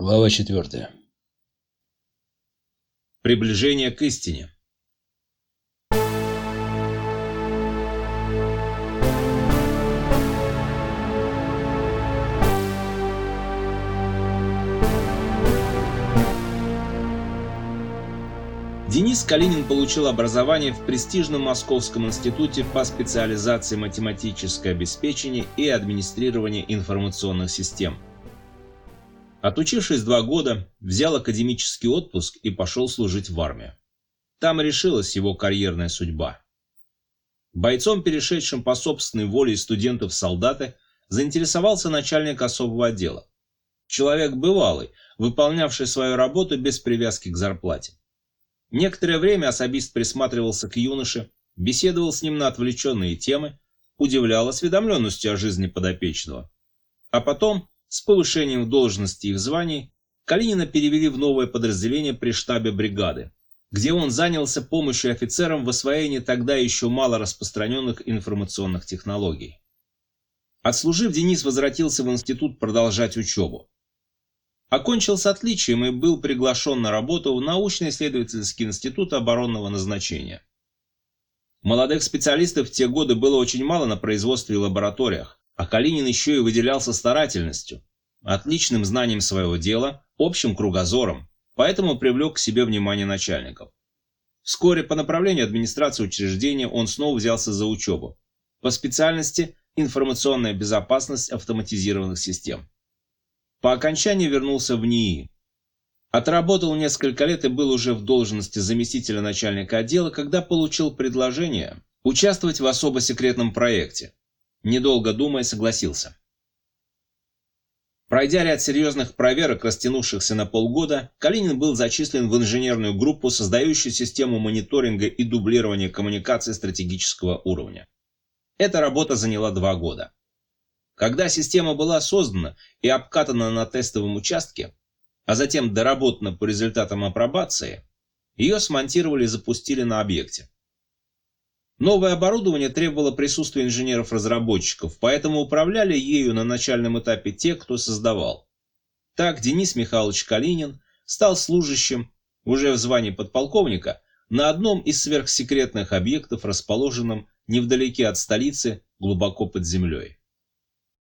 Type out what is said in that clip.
Глава 4. Приближение к истине. Денис Калинин получил образование в престижном Московском институте по специализации математическое обеспечение и администрирование информационных систем. Отучившись 2 года, взял академический отпуск и пошел служить в армию. Там решилась его карьерная судьба. Бойцом, перешедшим по собственной воле из студентов в солдаты, заинтересовался начальник особого отдела. Человек бывалый, выполнявший свою работу без привязки к зарплате. Некоторое время особист присматривался к юноше, беседовал с ним на отвлеченные темы, удивлял осведомленностью о жизни подопечного. А потом, с повышением в должности и в звании, Калинина перевели в новое подразделение при штабе бригады, где он занялся помощью офицерам в освоении тогда еще мало распространенных информационных технологий. Отслужив, Денис возвратился в институт продолжать учебу. Окончил с отличием и был приглашен на работу в научно-исследовательский институт оборонного назначения. Молодых специалистов в те годы было очень мало на производстве и лабораториях, а Калинин еще и выделялся старательностью, отличным знанием своего дела, общим кругозором, поэтому привлек к себе внимание начальников. Вскоре по направлению администрации учреждения он снова взялся за учебу. По специальности информационная безопасность автоматизированных систем. По окончании вернулся в НИИ. Отработал несколько лет и был уже в должности заместителя начальника отдела, когда получил предложение участвовать в особо секретном проекте. Недолго думая, согласился. Пройдя ряд серьезных проверок, растянувшихся на полгода, Калинин был зачислен в инженерную группу, создающую систему мониторинга и дублирования коммуникаций стратегического уровня. Эта работа заняла 2 года. Когда система была создана и обкатана на тестовом участке, а затем доработана по результатам апробации, ее смонтировали и запустили на объекте. Новое оборудование требовало присутствия инженеров-разработчиков, поэтому управляли ею на начальном этапе те, кто создавал. Так Денис Михайлович Калинин стал служащим, уже в звании подполковника, на одном из сверхсекретных объектов, расположенном невдалеке от столицы, глубоко под землей.